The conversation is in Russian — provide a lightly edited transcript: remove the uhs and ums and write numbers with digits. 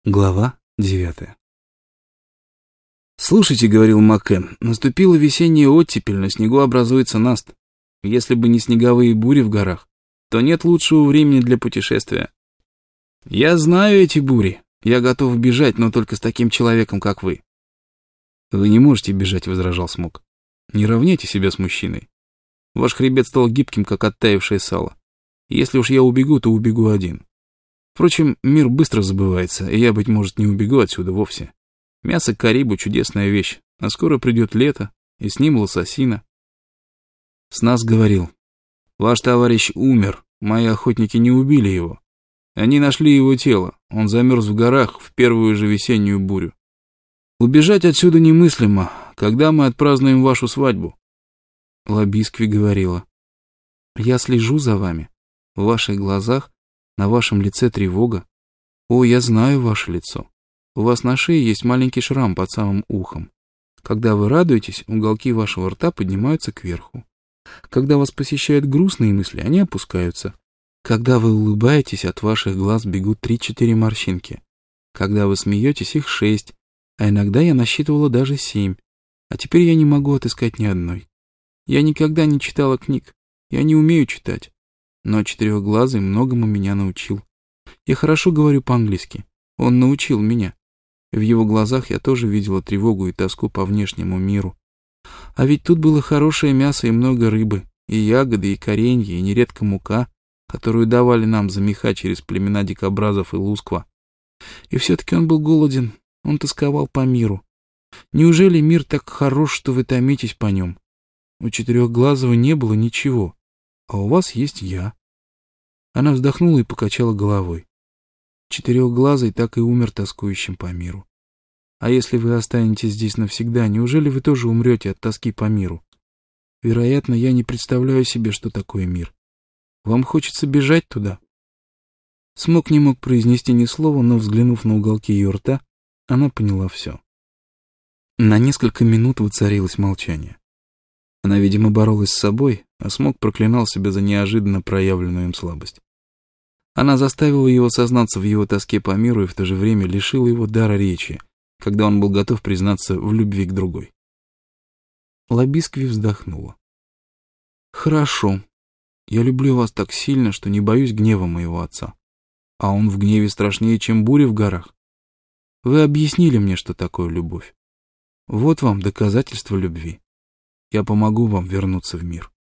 Глава 9. «Слушайте, — говорил Маккен, — наступила весенняя оттепель, на снегу образуется наст. Если бы не снеговые бури в горах, то нет лучшего времени для путешествия. Я знаю эти бури, я готов бежать, но только с таким человеком, как вы». «Вы не можете бежать, — возражал Смок. Не равняйте себя с мужчиной. Ваш хребет стал гибким, как оттаившее сало. Если уж я убегу, то убегу один. Впрочем, мир быстро забывается, и я, быть может, не убегу отсюда вовсе. Мясо карибу — чудесная вещь, а скоро придет лето, и с ним лососина». Снас говорил: «Ваш товарищ умер, мои охотники не убили его. Они нашли его тело, он замерз в горах в первую же весеннюю бурю. Убежать отсюда немыслимо, когда мы отпразднуем вашу свадьбу». Лобискви говорила: «Я слежу за вами, в ваших глазах, на вашем лице тревога. О, я знаю ваше лицо. У вас на шее есть маленький шрам под самым ухом. Когда вы радуетесь, уголки вашего рта поднимаются кверху. Когда вас посещают грустные мысли, они опускаются. Когда вы улыбаетесь, от ваших глаз бегут 3-4 морщинки. Когда вы смеетесь, их 6, а иногда я насчитывала даже 7. А теперь я не могу отыскать ни одной. Я никогда не читала книг, я не умею читать. Но Четырехглазый многому меня научил. Я хорошо говорю по-английски. Он научил меня. В его глазах я тоже видела тревогу и тоску по внешнему миру. А ведь тут было хорошее мясо и много рыбы, и ягоды, и коренья, и нередко мука, которую давали нам за меха через племена дикобразов и лусква. И все-таки он был голоден, он тосковал по миру. Неужели мир так хорош, что вы томитесь по нем? У Четырехглазого не было ничего, а у вас есть я». Она вздохнула и покачала головой. Четырехглазый так и умер тоскующим по миру. А если вы останетесь здесь навсегда, неужели вы тоже умрете от тоски по миру? Вероятно, я не представляю себе, что такое мир. Вам хочется бежать туда?» Смок не мог произнести ни слова, но, взглянув на уголки ее рта, она поняла все. На несколько минут воцарилось молчание. Она, видимо, боролась с собой, а Смок проклинал себя за неожиданно проявленную им слабость. Она заставила его сознаться в его тоске по миру и в то же время лишила его дара речи, когда он был готов признаться в любви к другой. Лобискви вздохнула. «Хорошо. Я люблю вас так сильно, что не боюсь гнева моего отца. А он в гневе страшнее, чем буря в горах. Вы объяснили мне, что такое любовь. Вот вам доказательство любви. Я помогу вам вернуться в мир».